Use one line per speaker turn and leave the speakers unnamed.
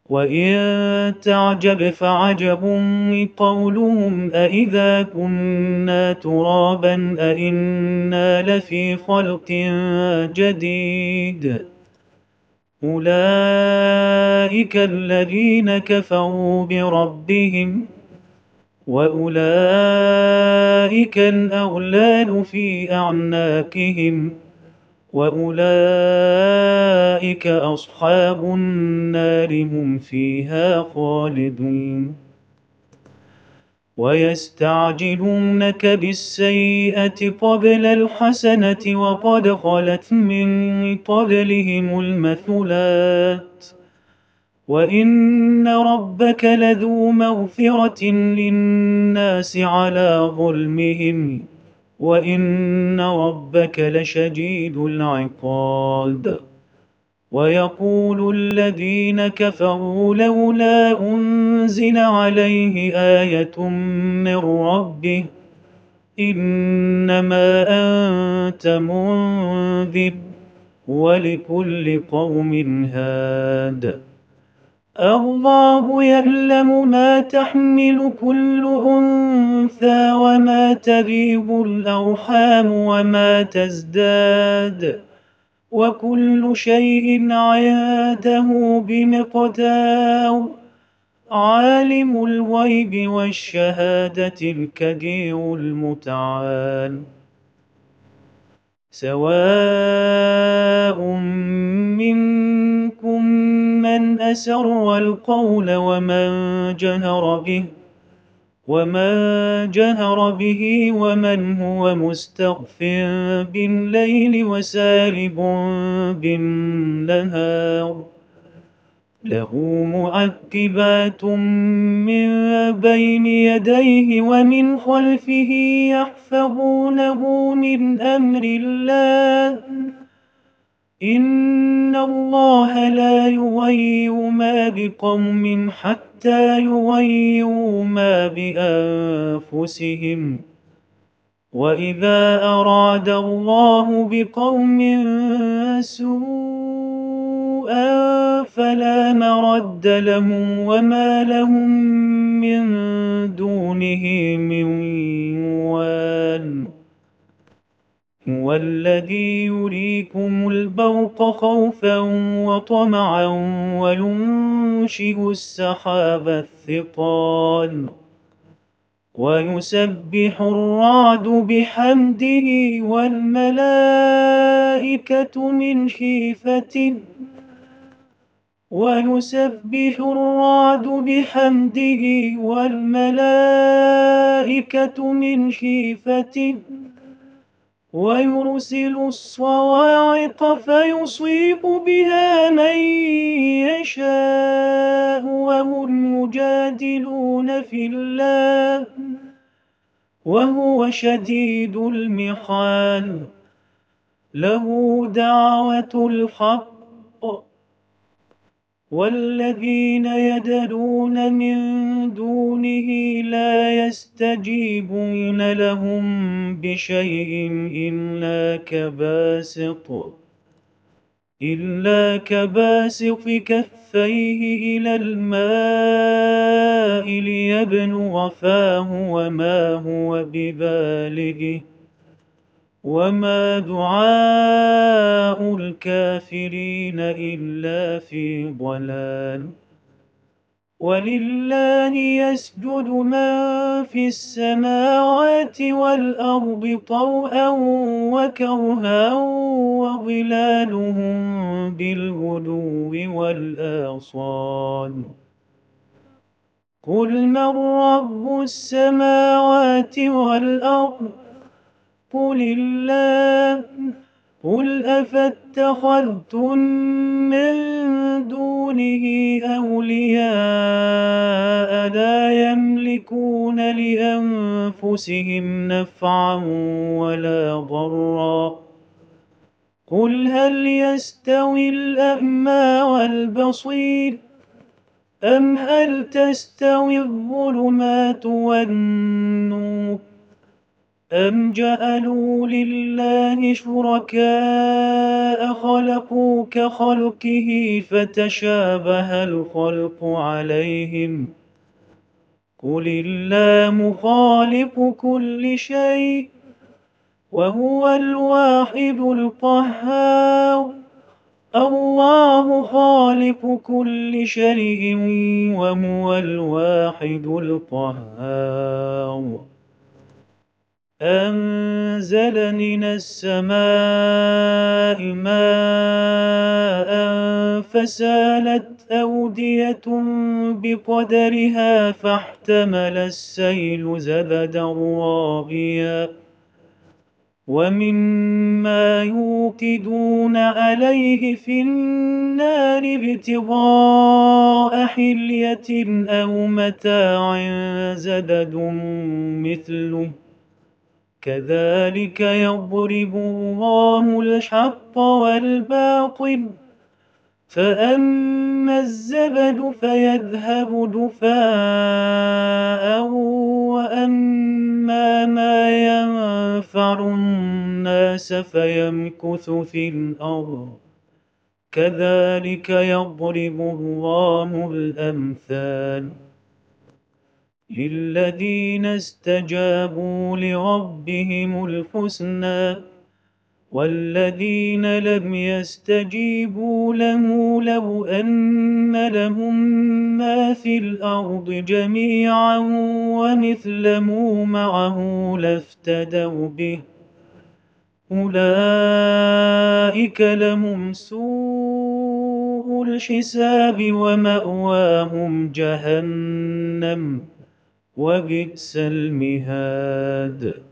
وإن تعجب فعجب قولهم أإذا كنا ترابا أإنا لفي خلق جديد. أولئك الذين كفروا بربهم وأولئك الأغلال في أعناقهم وأولئك أصحاب النار هم فيها خالدون. ويستعجلونك بالسيئة قبل الحسنة وقد خلت من قبلهم المثلات وإن ربك لذو مغفرة للناس على ظلمهم وإن ربك لشديد العقاب. ويقول الذين كفروا لولا أنزل عليه آية من ربه إنما أنت منذر ولكل قوم هاد. الله يعلم ما تحمل كل أنثى وما تغيض الأرحام وما تزداد وكل شيء عنده بمقدار. عالم الغيب والشهادة الكبير المتعال. سواء منكم من أسر القول ومن جهر به ومن هو مستخف بالليل وسارب بالنهار. له معقبات من بين يديه ومن خلفه يحفظونه من أمر الله. إن الله لا يغير ما بقوم حتى يغيروا ما بأنفسهم. وإذا أراد الله بقوم سوءا فلا مرد لهم وما لهم من دونه من وال. هو الذي يريكم البرق خوفا وطمعا وينشئ السحاب الثقال ويسبح الرعد بحمده والملائكة من خيفته ويرسل الصواعق فيصيب بها من يشاء وهم يجادلون في الله وهو شديد المحال. له دعوة الحق والذين يدعون من دونه لا يستجيبون لهم بشيء إلا كباسط كفيه إلى الماء ليبلغ فاه وما هو ببالغه وما دعاء الكافرين إلا في ضلال. ولله يسجد من في السماوات والأرض طوعا وكرها وظلالهم بالغدو والآصال. قل من رب السماوات والأرض قل الله. قل أفاتخذتم من دونه أولياء لا يملكون لأنفسهم نفعا ولا ضرا. قل هل يستوي الأعمى والبصير أم هل تستوي الظلمات والنور أَمْ جَعَلُوا لِلَّهِ شُرَكَاءَ خَلَقُوا كَخَلْقِهِ فَتَشَابَهَ الْخَلْقُ عَلَيْهِمْ ۚ قُلِ اللَّهُ خَالِقُ كُلِّ شَيْءٍ وَهُوَ الْوَاحِدُ الْقَهَّارُ. الله خالق كل شيء وهو الواحد القهار. أنزل من السماء ماء فسالت أودية بقدرها فاحتمل السيل زبدا رابيا ومما يوقدون عليه في النار ابتغاء حلية أو متاع زبد مثله كذلك يضرب الله الحق والباطل فأما الزبد فيذهب جفاء وأما ما ينفع الناس فيمكث في الأرض كذلك يضرب الله الأمثال للذين استجابوا لربهم الحسنى والذين لم يستجيبوا له لو أن لهم ما في الأرض جميعا ومثله معه لافتدوا به أولئك لهم سوء الحساب ومأواهم جهنم وبئس المهاد.